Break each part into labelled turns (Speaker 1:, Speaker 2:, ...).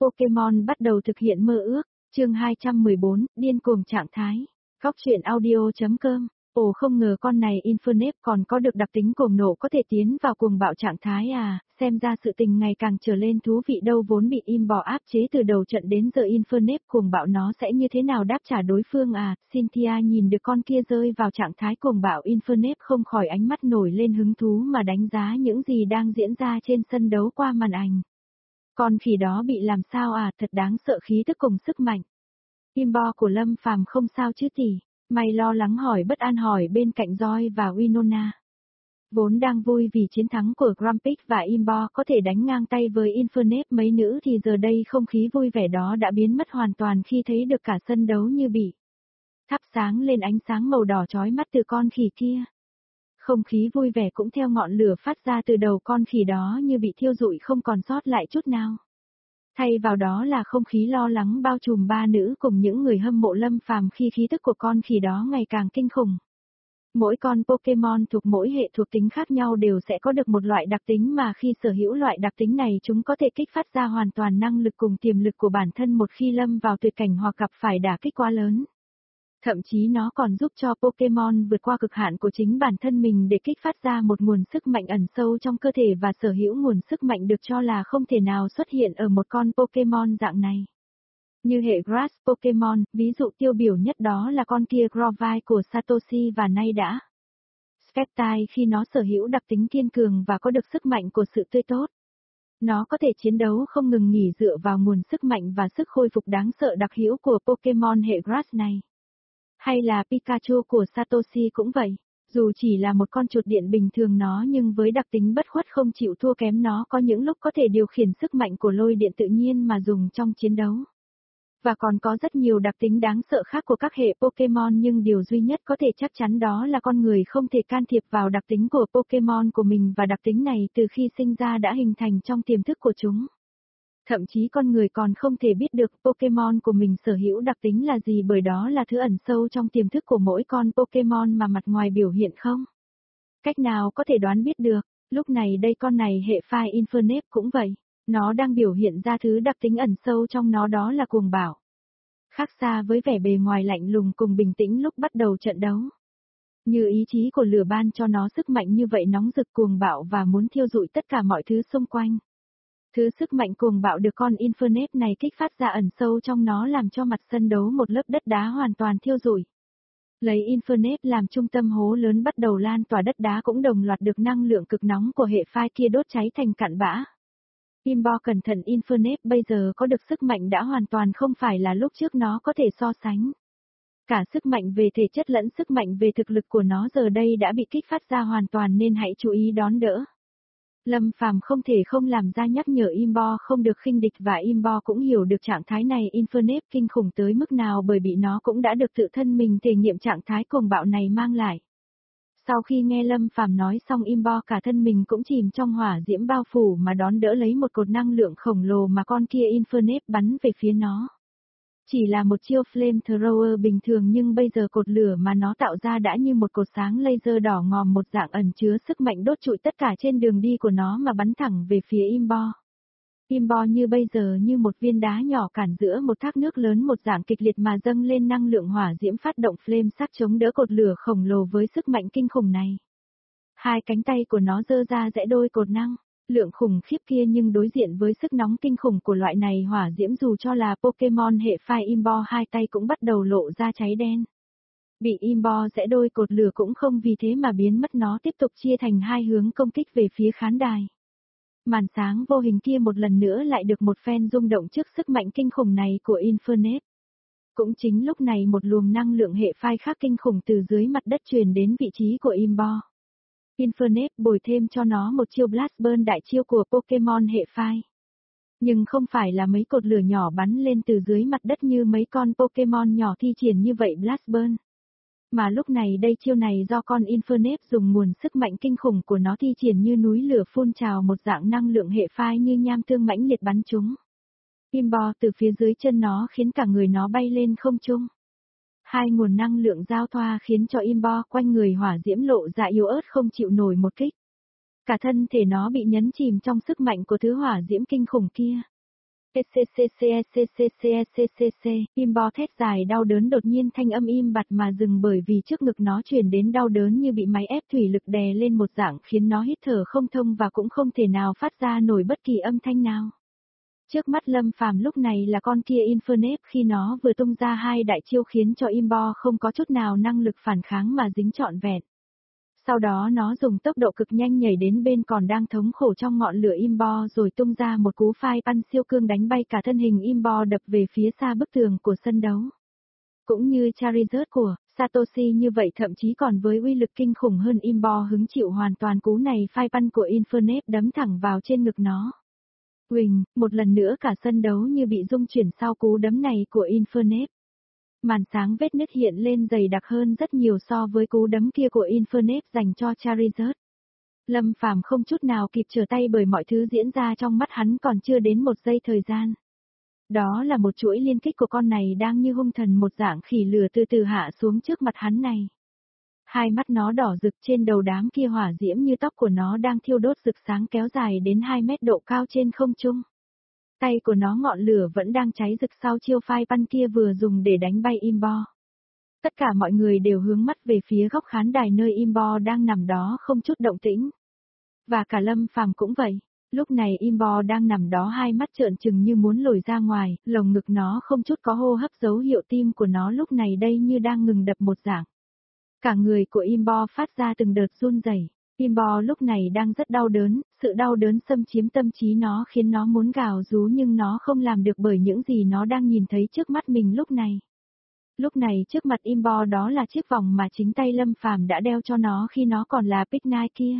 Speaker 1: Pokemon bắt đầu thực hiện mơ ước, chương 214, điên cuồng trạng thái. Góc truyện audio.com. Ồ, không ngờ con này Infernape còn có được đặc tính cuồng nộ, có thể tiến vào cuồng bạo trạng thái à, xem ra sự tình ngày càng trở lên thú vị đâu. Vốn bị im bò áp chế từ đầu trận đến giờ, Infernape cuồng bạo nó sẽ như thế nào đáp trả đối phương à. Cynthia nhìn được con kia rơi vào trạng thái cuồng bạo Infernape không khỏi ánh mắt nổi lên hứng thú mà đánh giá những gì đang diễn ra trên sân đấu qua màn ảnh. Con khỉ đó bị làm sao à, thật đáng sợ, khí tức cùng sức mạnh. Imbo của Lâm Phàm không sao chứ tỷ? Mày lo lắng hỏi bất an hỏi bên cạnh Joy và Winona. Vốn đang vui vì chiến thắng của Grumpig và Imbo có thể đánh ngang tay với Infernape mấy nữ, thì giờ đây không khí vui vẻ đó đã biến mất hoàn toàn khi thấy được cả sân đấu như bị thắp sáng lên ánh sáng màu đỏ chói mắt từ con khỉ kia. Không khí vui vẻ cũng theo ngọn lửa phát ra từ đầu con khỉ đó như bị thiêu rụi không còn sót lại chút nào. Thay vào đó là không khí lo lắng bao trùm ba nữ cùng những người hâm mộ Lâm Phàm khi khí tức của con khỉ đó ngày càng kinh khủng. Mỗi con Pokemon thuộc mỗi hệ thuộc tính khác nhau đều sẽ có được một loại đặc tính mà khi sở hữu loại đặc tính này chúng có thể kích phát ra hoàn toàn năng lực cùng tiềm lực của bản thân một khi lâm vào tuyệt cảnh hoặc gặp phải đả kích quá lớn. Thậm chí nó còn giúp cho Pokemon vượt qua cực hạn của chính bản thân mình để kích phát ra một nguồn sức mạnh ẩn sâu trong cơ thể và sở hữu nguồn sức mạnh được cho là không thể nào xuất hiện ở một con Pokemon dạng này. Như hệ Grass Pokemon, ví dụ tiêu biểu nhất đó là con kia Grovyle của Satoshi và nay đã Sceptile khi nó sở hữu đặc tính kiên cường và có được sức mạnh của sự tươi tốt. Nó có thể chiến đấu không ngừng nghỉ dựa vào nguồn sức mạnh và sức khôi phục đáng sợ đặc hữu của Pokemon hệ Grass này. Hay là Pikachu của Satoshi cũng vậy, dù chỉ là một con chuột điện bình thường nó nhưng với đặc tính bất khuất không chịu thua kém, nó có những lúc có thể điều khiển sức mạnh của lôi điện tự nhiên mà dùng trong chiến đấu. Và còn có rất nhiều đặc tính đáng sợ khác của các hệ Pokemon, nhưng điều duy nhất có thể chắc chắn đó là con người không thể can thiệp vào đặc tính của Pokemon của mình, và đặc tính này từ khi sinh ra đã hình thành trong tiềm thức của chúng. Thậm chí con người còn không thể biết được Pokemon của mình sở hữu đặc tính là gì, bởi đó là thứ ẩn sâu trong tiềm thức của mỗi con Pokemon mà mặt ngoài biểu hiện không cách nào có thể đoán biết được. Lúc này đây con này hệ phai Infernape cũng vậy, nó đang biểu hiện ra thứ đặc tính ẩn sâu trong nó, đó là cuồng bạo. Khác xa với vẻ bề ngoài lạnh lùng cùng bình tĩnh lúc bắt đầu trận đấu. Như ý chí của lửa ban cho nó sức mạnh như vậy, nóng rực cuồng bạo và muốn thiêu rụi tất cả mọi thứ xung quanh. Thứ sức mạnh cuồng bạo được con Infernape này kích phát ra ẩn sâu trong nó làm cho mặt sân đấu một lớp đất đá hoàn toàn thiêu rụi. Lấy Infernape làm trung tâm, hố lớn bắt đầu lan tỏa, đất đá cũng đồng loạt được năng lượng cực nóng của hệ phai kia đốt cháy thành cặn bã. Imbo cẩn thận, Infernape bây giờ có được sức mạnh đã hoàn toàn không phải là lúc trước nó có thể so sánh. Cả sức mạnh về thể chất lẫn sức mạnh về thực lực của nó giờ đây đã bị kích phát ra hoàn toàn, nên hãy chú ý đón đỡ. Lâm Phàm không thể không làm ra nhắc nhở Imbo không được khinh địch, và Imbo cũng hiểu được trạng thái này Infernape kinh khủng tới mức nào, bởi bị nó cũng đã được tự thân mình thể nghiệm trạng thái cuồng bạo này mang lại. Sau khi nghe Lâm Phàm nói xong, Imbo cả thân mình cũng chìm trong hỏa diễm bao phủ mà đón đỡ lấy một cột năng lượng khổng lồ mà con kia Infernape bắn về phía nó. Chỉ là một chiêu flamethrower bình thường, nhưng bây giờ cột lửa mà nó tạo ra đã như một cột sáng laser đỏ ngòm, một dạng ẩn chứa sức mạnh đốt trụi tất cả trên đường đi của nó mà bắn thẳng về phía Imbo. Imbo như bây giờ như một viên đá nhỏ cản giữa một thác nước lớn, một dạng kịch liệt mà dâng lên năng lượng hỏa diễm phát động flame sắc chống đỡ cột lửa khổng lồ với sức mạnh kinh khủng này. Hai cánh tay của nó giơ ra rẽ đôi cột năng lượng khủng khiếp kia, nhưng đối diện với sức nóng kinh khủng của loại này hỏa diễm, dù cho là Pokemon hệ phai Imbo hai tay cũng bắt đầu lộ ra cháy đen. Bị Imbo rẽ đôi cột lửa cũng không vì thế mà biến mất, nó tiếp tục chia thành hai hướng công kích về phía khán đài. Màn sáng vô hình kia một lần nữa lại được một phen rung động trước sức mạnh kinh khủng này của Infernape. Cũng chính lúc này một luồng năng lượng hệ phai khác kinh khủng từ dưới mặt đất truyền đến vị trí của Imbo. Infernape bồi thêm cho nó một chiêu Blast Burn, đại chiêu của Pokemon hệ phai. Nhưng không phải là mấy cột lửa nhỏ bắn lên từ dưới mặt đất như mấy con Pokemon nhỏ thi triển như vậy Blast Burn. Mà lúc này đây chiêu này do con Infernape dùng nguồn sức mạnh kinh khủng của nó thi triển như núi lửa phun trào, một dạng năng lượng hệ phai như nham tương mãnh liệt bắn chúng Imbo từ phía dưới chân nó, khiến cả người nó bay lên không trung. Hai nguồn năng lượng giao thoa khiến cho Imbo quanh người hỏa diễm lộ ra yếu ớt không chịu nổi một kích. Cả thân thể nó bị nhấn chìm trong sức mạnh của thứ hỏa diễm kinh khủng kia. ECCCECCCECCC, Imbo thét dài đau đớn đột nhiên thanh âm im bặt mà dừng bởi vì trước ngực nó truyền đến đau đớn như bị máy ép thủy lực đè lên một dạng khiến nó hít thở không thông và cũng không thể nào phát ra nổi bất kỳ âm thanh nào. Trước mắt Lâm Phàm lúc này là con kia Infernape khi nó vừa tung ra hai đại chiêu khiến cho Imbo không có chút nào năng lực phản kháng mà dính trọn vẹn. Sau đó nó dùng tốc độ cực nhanh nhảy đến bên còn đang thống khổ trong ngọn lửa Imbo rồi tung ra một cú phai pan siêu cương đánh bay cả thân hình Imbo đập về phía xa bức tường của sân đấu. Cũng như Charizard của Satoshi như vậy thậm chí còn với uy lực kinh khủng hơn Imbo hứng chịu hoàn toàn cú này phai pan của Infernape đấm thẳng vào trên ngực nó. Huỳnh, một lần nữa cả sân đấu như bị rung chuyển sau cú đấm này của Infernape. Màn sáng vết nứt hiện lên dày đặc hơn rất nhiều so với cú đấm kia của Infernape dành cho Charizard. Lâm Phàm không chút nào kịp trở tay bởi mọi thứ diễn ra trong mắt hắn còn chưa đến một giây thời gian. Đó là một chuỗi liên kích của con này đang như hung thần một dạng khỉ lửa từ từ hạ xuống trước mặt hắn này. Hai mắt nó đỏ rực trên đầu đám kia hỏa diễm như tóc của nó đang thiêu đốt rực sáng kéo dài đến 2 mét độ cao trên không trung. Tay của nó ngọn lửa vẫn đang cháy rực sau chiêu phai pan kia vừa dùng để đánh bay Imbo. Tất cả mọi người đều hướng mắt về phía góc khán đài nơi Imbo đang nằm đó không chút động tĩnh. Và cả Lâm Phàm cũng vậy, lúc này Imbo đang nằm đó hai mắt trợn trừng như muốn lồi ra ngoài, lồng ngực nó không chút có hô hấp dấu hiệu tim của nó lúc này đây như đang ngừng đập một dạng. Cả người của Imbo phát ra từng đợt run rẩy. Imbo lúc này đang rất đau đớn, sự đau đớn xâm chiếm tâm trí nó khiến nó muốn gào rú nhưng nó không làm được bởi những gì nó đang nhìn thấy trước mắt mình lúc này. Lúc này trước mặt Imbo đó là chiếc vòng mà chính tay Lâm Phàm đã đeo cho nó khi nó còn là Big Nine kia.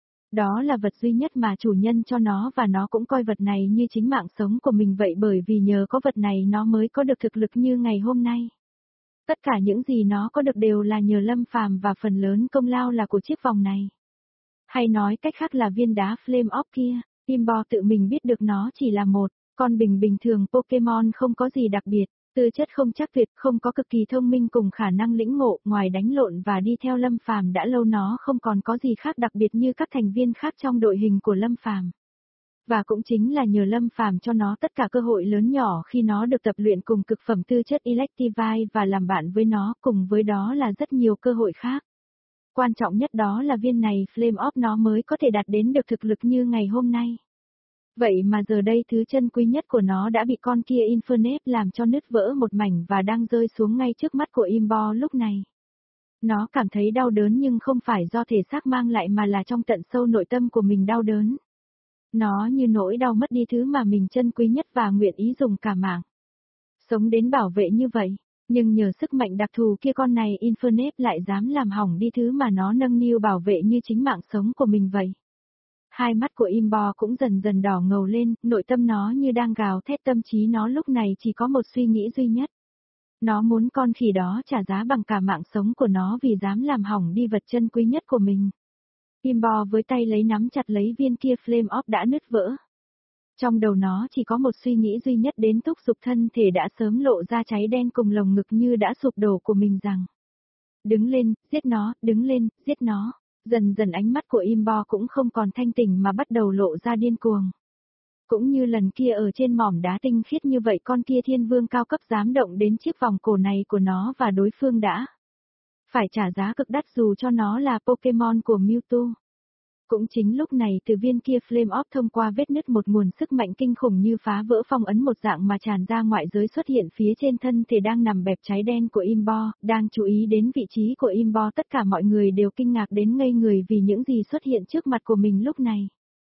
Speaker 1: Đó là vật duy nhất mà chủ nhân cho nó và nó cũng coi vật này như chính mạng sống của mình vậy bởi vì nhờ có vật này nó mới có được thực lực như ngày hôm nay. Tất cả những gì nó có được đều là nhờ Lâm Phàm và phần lớn công lao là của chiếc vòng này. Hay nói cách khác là viên đá Flame Orb kia, Imbo tự mình biết được nó chỉ là một con bình thường Pokemon không có gì đặc biệt, tư chất không chắc tuyệt, không có cực kỳ thông minh cùng khả năng lĩnh ngộ, ngoài đánh lộn và đi theo Lâm Phàm đã lâu nó không còn có gì khác đặc biệt như các thành viên khác trong đội hình của Lâm Phàm. Và cũng chính là nhờ Lâm Phàm cho nó tất cả cơ hội lớn nhỏ khi nó được tập luyện cùng cực phẩm tư chất Electivire và làm bạn với nó, cùng với đó là rất nhiều cơ hội khác. Quan trọng nhất đó là viên này Flame Orb nó mới có thể đạt đến được thực lực như ngày hôm nay. Vậy mà giờ đây thứ chân quý nhất của nó đã bị con kia Infernape làm cho nứt vỡ một mảnh và đang rơi xuống ngay trước mắt của Imbo lúc này. Nó cảm thấy đau đớn nhưng không phải do thể xác mang lại mà là trong tận sâu nội tâm của mình đau đớn. Nó như nỗi đau mất đi thứ mà mình chân quý nhất và nguyện ý dùng cả mạng sống đến bảo vệ như vậy. Nhưng nhờ sức mạnh đặc thù kia con này Infernape lại dám làm hỏng đi thứ mà nó nâng niu bảo vệ như chính mạng sống của mình vậy. Hai mắt của Imbo cũng dần dần đỏ ngầu lên, nội tâm nó như đang gào thét tâm trí nó lúc này chỉ có một suy nghĩ duy nhất. Nó muốn con khỉ đó trả giá bằng cả mạng sống của nó vì dám làm hỏng đi vật chân quý nhất của mình. Imbo với tay lấy nắm chặt lấy viên kia Flame Orb đã nứt vỡ. Trong đầu nó chỉ có một suy nghĩ duy nhất đến thúc giục thân thể đã sớm lộ ra cháy đen cùng lồng ngực như đã sụp đổ của mình rằng. Đứng lên, giết nó, đứng lên, giết nó. Dần dần ánh mắt của Imbo cũng không còn thanh tỉnh mà bắt đầu lộ ra điên cuồng. Cũng như lần kia ở trên mỏm đá tinh khiết như vậy con kia thiên vương cao cấp dám động đến chiếc vòng cổ này của nó và đối phương đã phải trả giá cực đắt dù cho nó là Pokemon của Mewtwo. Cũng chính lúc này từ viên kia Flame Orb thông qua vết nứt một nguồn sức mạnh kinh khủng như phá vỡ phong ấn một dạng mà tràn ra ngoại giới xuất hiện phía trên thân thể đang nằm bẹp cháy đen của Imbo, đang chú ý đến vị trí của Imbo tất cả mọi người đều kinh ngạc đến ngây người vì những gì xuất hiện trước mặt của mình lúc này.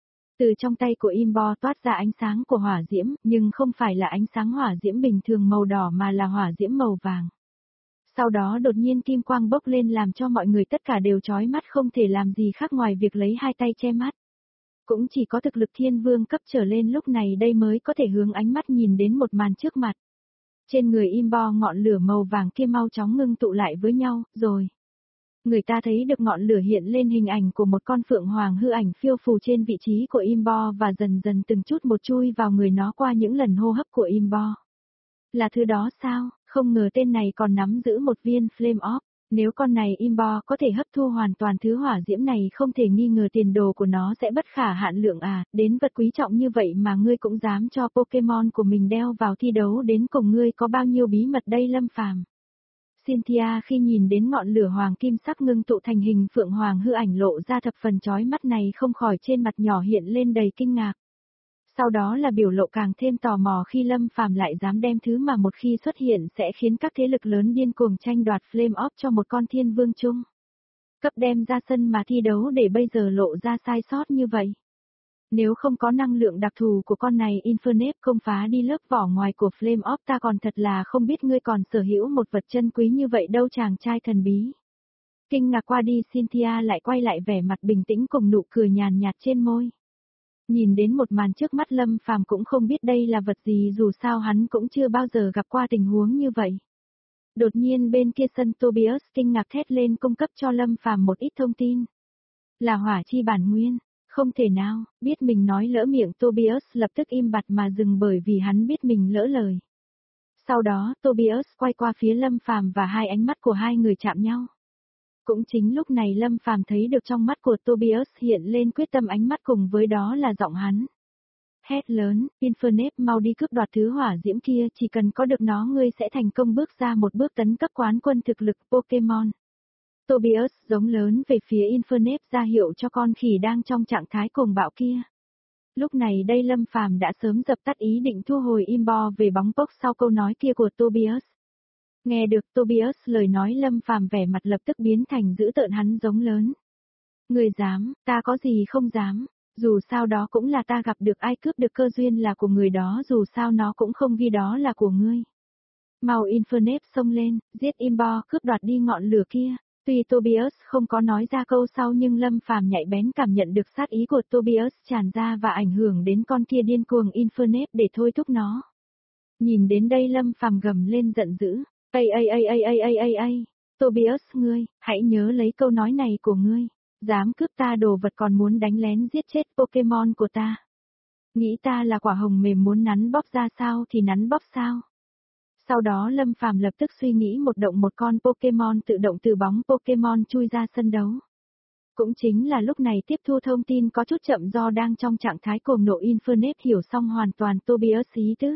Speaker 1: Từ trong tay của Imbo toát ra ánh sáng của hỏa diễm, nhưng không phải là ánh sáng hỏa diễm bình thường màu đỏ mà là hỏa diễm màu vàng. Sau đó đột nhiên kim quang bốc lên làm cho mọi người tất cả đều chói mắt không thể làm gì khác ngoài việc lấy hai tay che mắt. Cũng chỉ có thực lực thiên vương cấp trở lên lúc này đây mới có thể hướng ánh mắt nhìn đến một màn trước mặt. Trên người Imbo ngọn lửa màu vàng kia mau chóng ngưng tụ lại với nhau, rồi. Người ta thấy được ngọn lửa hiện lên hình ảnh của một con phượng hoàng hư ảnh phiêu phù trên vị trí của Imbo và dần dần từng chút một chui vào người nó qua những lần hô hấp của Imbo. Là thứ đó sao? Không ngờ tên này còn nắm giữ một viên Flame Orb. Nếu con này Imbo có thể hấp thu hoàn toàn thứ hỏa diễm này không thể nghi ngờ tiền đồ của nó sẽ bất khả hạn lượng à, đến vật quý trọng như vậy mà ngươi cũng dám cho Pokemon của mình đeo vào thi đấu đến cùng ngươi có bao nhiêu bí mật đây Lâm Phàm. Cynthia khi nhìn đến ngọn lửa hoàng kim sắc ngưng tụ thành hình phượng hoàng hư ảnh lộ ra thập phần chói mắt này không khỏi trên mặt nhỏ hiện lên đầy kinh ngạc. Sau đó là biểu lộ càng thêm tò mò khi Lâm Phàm lại dám đem thứ mà một khi xuất hiện sẽ khiến các thế lực lớn điên cuồng tranh đoạt Flame Orb cho một con thiên vương chung. Cấp đem ra sân mà thi đấu để bây giờ lộ ra sai sót như vậy. Nếu không có năng lượng đặc thù của con này Infernape không phá đi lớp vỏ ngoài của Flame Orb ta còn thật là không biết ngươi còn sở hữu một vật chân quý như vậy đâu chàng trai thần bí. Kinh ngạc qua đi Cynthia lại quay lại vẻ mặt bình tĩnh cùng nụ cười nhàn nhạt trên môi. Nhìn đến một màn trước mắt Lâm Phàm cũng không biết đây là vật gì dù sao hắn cũng chưa bao giờ gặp qua tình huống như vậy. Đột nhiên bên kia sân Tobias kinh ngạc thét lên cung cấp cho Lâm Phàm một ít thông tin. Là hỏa chi bản nguyên, không thể nào, biết mình nói lỡ miệng Tobias lập tức im bặt mà dừng bởi vì hắn biết mình lỡ lời. Sau đó Tobias quay qua phía Lâm Phàm và hai ánh mắt của hai người chạm nhau. Cũng chính lúc này Lâm Phàm thấy được trong mắt của Tobias hiện lên quyết tâm ánh mắt cùng với đó là giọng hắn. Hét lớn, Infernape mau đi cướp đoạt thứ hỏa diễm kia chỉ cần có được nó ngươi sẽ thành công bước ra một bước tấn cấp quán quân thực lực Pokemon. Tobias giống lớn về phía Infernape ra hiệu cho con khỉ đang trong trạng thái cuồng bạo kia. Lúc này đây Lâm Phàm đã sớm dập tắt ý định thu hồi Imbo về bóng pốc sau câu nói kia của Tobias. Nghe được Tobias lời nói Lâm Phàm vẻ mặt lập tức biến thành dữ tợn hắn giống lớn. Người dám, ta có gì không dám, dù sao đó cũng là ta gặp được ai cướp được cơ duyên là của người đó dù sao nó cũng không ghi đó là của ngươi. Mau Infernape xông lên, giết Imbo cướp đoạt đi ngọn lửa kia. Tuy Tobias không có nói ra câu sau nhưng Lâm Phàm nhạy bén cảm nhận được sát ý của Tobias tràn ra và ảnh hưởng đến con kia điên cuồng Infernape để thôi thúc nó. Nhìn đến đây Lâm Phàm gầm lên giận dữ. Ây, Tobias ngươi, hãy nhớ lấy câu nói này của ngươi, dám cướp ta đồ vật còn muốn đánh lén giết chết Pokemon của ta. Nghĩ ta là quả hồng mềm muốn nắn bóp ra sao thì nắn bóp sao. Sau đó Lâm Phàm lập tức suy nghĩ một động một con Pokemon tự động từ bóng Pokemon chui ra sân đấu. Cũng chính là lúc này tiếp thu thông tin có chút chậm do đang trong trạng thái cuồng nộ Infernape hiểu xong hoàn toàn Tobias ý tứ.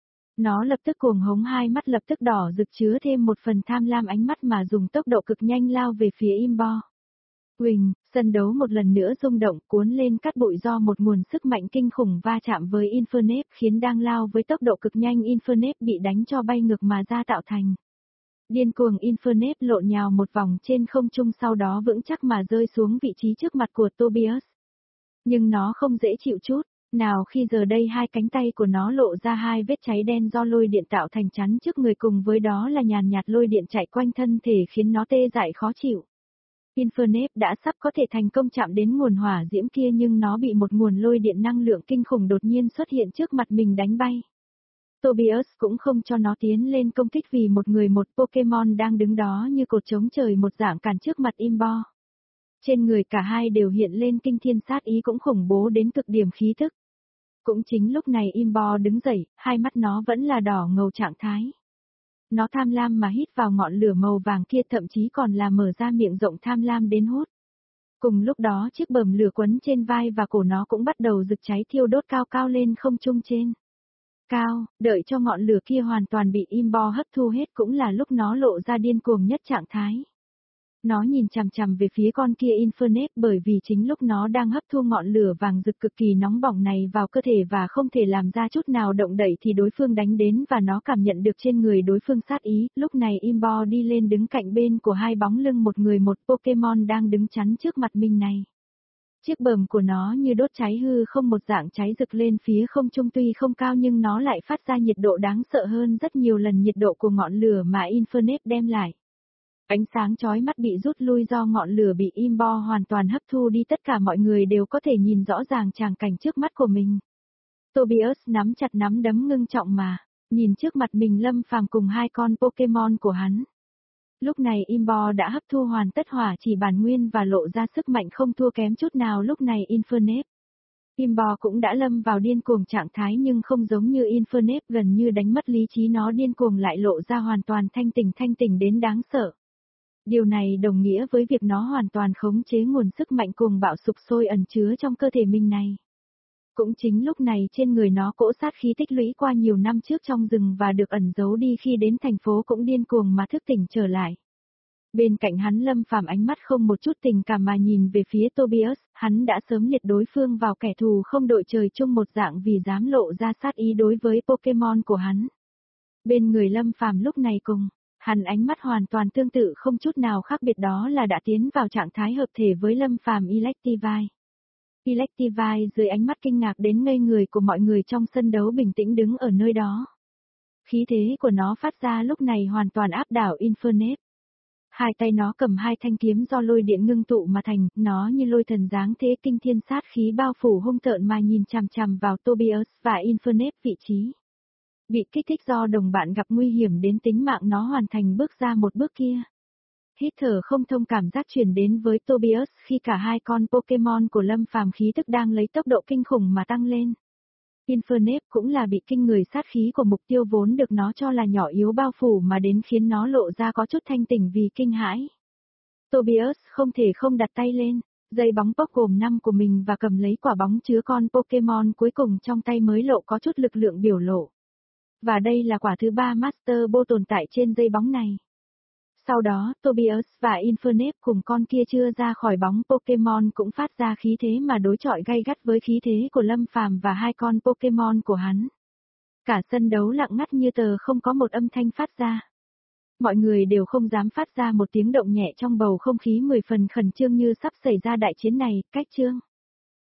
Speaker 1: Nó lập tức cuồng hống hai mắt lập tức đỏ rực chứa thêm một phần tham lam ánh mắt mà dùng tốc độ cực nhanh lao về phía Imbo. Huỳnh, sân đấu một lần nữa rung động cuốn lên cát bụi do một nguồn sức mạnh kinh khủng va chạm với Infernape khiến đang lao với tốc độ cực nhanh Infernape bị đánh cho bay ngược mà ra tạo thành. Điên cuồng Infernape lộn nhào một vòng trên không trung sau đó vững chắc mà rơi xuống vị trí trước mặt của Tobias. Nhưng nó không dễ chịu chút. Nào khi giờ đây hai cánh tay của nó lộ ra hai vết cháy đen do lôi điện tạo thành chắn trước người cùng với đó là nhàn nhạt lôi điện chạy quanh thân thể khiến nó tê dại khó chịu. Infernape đã sắp có thể thành công chạm đến nguồn hỏa diễm kia nhưng nó bị một nguồn lôi điện năng lượng kinh khủng đột nhiên xuất hiện trước mặt mình đánh bay. Tobias cũng không cho nó tiến lên công kích vì một Pokemon đang đứng đó như cột chống trời một dạng cản trước mặt Imbo. Trên người cả hai đều hiện lên kinh thiên sát ý cũng khủng bố đến cực điểm khí thức. Cũng chính lúc này Imbo đứng dậy, hai mắt nó vẫn là đỏ ngầu trạng thái. Nó tham lam mà hít vào ngọn lửa màu vàng kia thậm chí còn là mở ra miệng rộng tham lam đến hút. Cùng lúc đó chiếc bờm lửa quấn trên vai và cổ nó cũng bắt đầu rực cháy thiêu đốt cao cao lên không trung trên. Cao, đợi cho ngọn lửa kia hoàn toàn bị Imbo hấp thu hết cũng là lúc nó lộ ra điên cuồng nhất trạng thái. Nó nhìn chằm chằm về phía con kia Infernape bởi vì chính lúc nó đang hấp thu ngọn lửa vàng rực cực kỳ nóng bỏng này vào cơ thể và không thể làm ra chút nào động đậy thì đối phương đánh đến và nó cảm nhận được trên người đối phương sát ý. Lúc này Imbo đi lên đứng cạnh bên của hai bóng lưng một Pokemon đang đứng chắn trước mặt mình này. Chiếc bờm của nó như đốt cháy hư không một dạng cháy rực lên phía không trung tuy không cao nhưng nó lại phát ra nhiệt độ đáng sợ hơn rất nhiều lần nhiệt độ của ngọn lửa mà Infernape đem lại. Ánh sáng chói mắt bị rút lui do ngọn lửa bị Imbo hoàn toàn hấp thu đi tất cả mọi người đều có thể nhìn rõ ràng tràng cảnh trước mắt của mình. Tobias nắm chặt nắm đấm ngưng trọng mà, nhìn trước mặt mình Lâm Phàm cùng hai con Pokemon của hắn. Lúc này Imbo đã hấp thu hoàn tất hỏa chỉ bản nguyên và lộ ra sức mạnh không thua kém chút nào lúc này Infernape. Imbo cũng đã lâm vào điên cuồng trạng thái nhưng không giống như Infernape gần như đánh mất lý trí nó điên cuồng lại lộ ra hoàn toàn thanh tỉnh đến đáng sợ. Điều này đồng nghĩa với việc nó hoàn toàn khống chế nguồn sức mạnh cuồng bạo sục sôi ẩn chứa trong cơ thể mình này. Cũng chính lúc này trên người nó cỗ sát khí tích lũy qua nhiều năm trước trong rừng và được ẩn giấu đi khi đến thành phố cũng điên cuồng mà thức tỉnh trở lại. Bên cạnh hắn Lâm Phàm ánh mắt không một chút tình cảm mà nhìn về phía Tobias, hắn đã sớm liệt đối phương vào kẻ thù không đội trời chung một dạng vì dám lộ ra sát ý đối với Pokemon của hắn. Bên người Lâm Phàm lúc này cùng, hắn ánh mắt hoàn toàn tương tự không chút nào khác biệt đó là đã tiến vào trạng thái hợp thể với Lâm Phàm Electivire. Electivire dưới ánh mắt kinh ngạc đến ngây người của mọi người trong sân đấu bình tĩnh đứng ở nơi đó. Khí thế của nó phát ra lúc này hoàn toàn áp đảo Infernape. Hai tay nó cầm hai thanh kiếm do lôi điện ngưng tụ mà thành, nó như lôi thần dáng thế kinh thiên sát khí bao phủ hung tợn mà nhìn chằm chằm vào Tobias và Infernape vị trí. Bị kích thích do đồng bạn gặp nguy hiểm đến tính mạng nó hoàn thành bước ra một bước kia. Hít thở không thông cảm giác truyền đến với Tobias khi cả hai con Pokemon của Lâm Phàm khí tức đang lấy tốc độ kinh khủng mà tăng lên. Infernape cũng là bị kinh người sát khí của mục tiêu vốn được nó cho là nhỏ yếu bao phủ mà đến khiến nó lộ ra có chút thanh tỉnh vì kinh hãi. Tobias không thể không đặt tay lên, dây bóng pok gồm 5 của mình và cầm lấy quả bóng chứa con Pokemon cuối cùng trong tay mới lộ có chút lực lượng biểu lộ. Và đây là quả thứ 3 Master Ball tồn tại trên dây bóng này. Sau đó, Tobias và Infernape cùng con kia chưa ra khỏi bóng Pokemon cũng phát ra khí thế mà đối chọi gay gắt với khí thế của Lâm Phàm và hai con Pokemon của hắn. Cả sân đấu lặng ngắt như tờ không có một âm thanh phát ra. Mọi người đều không dám phát ra một tiếng động nhẹ trong bầu không khí 10 phần khẩn trương như sắp xảy ra đại chiến này, cách chương.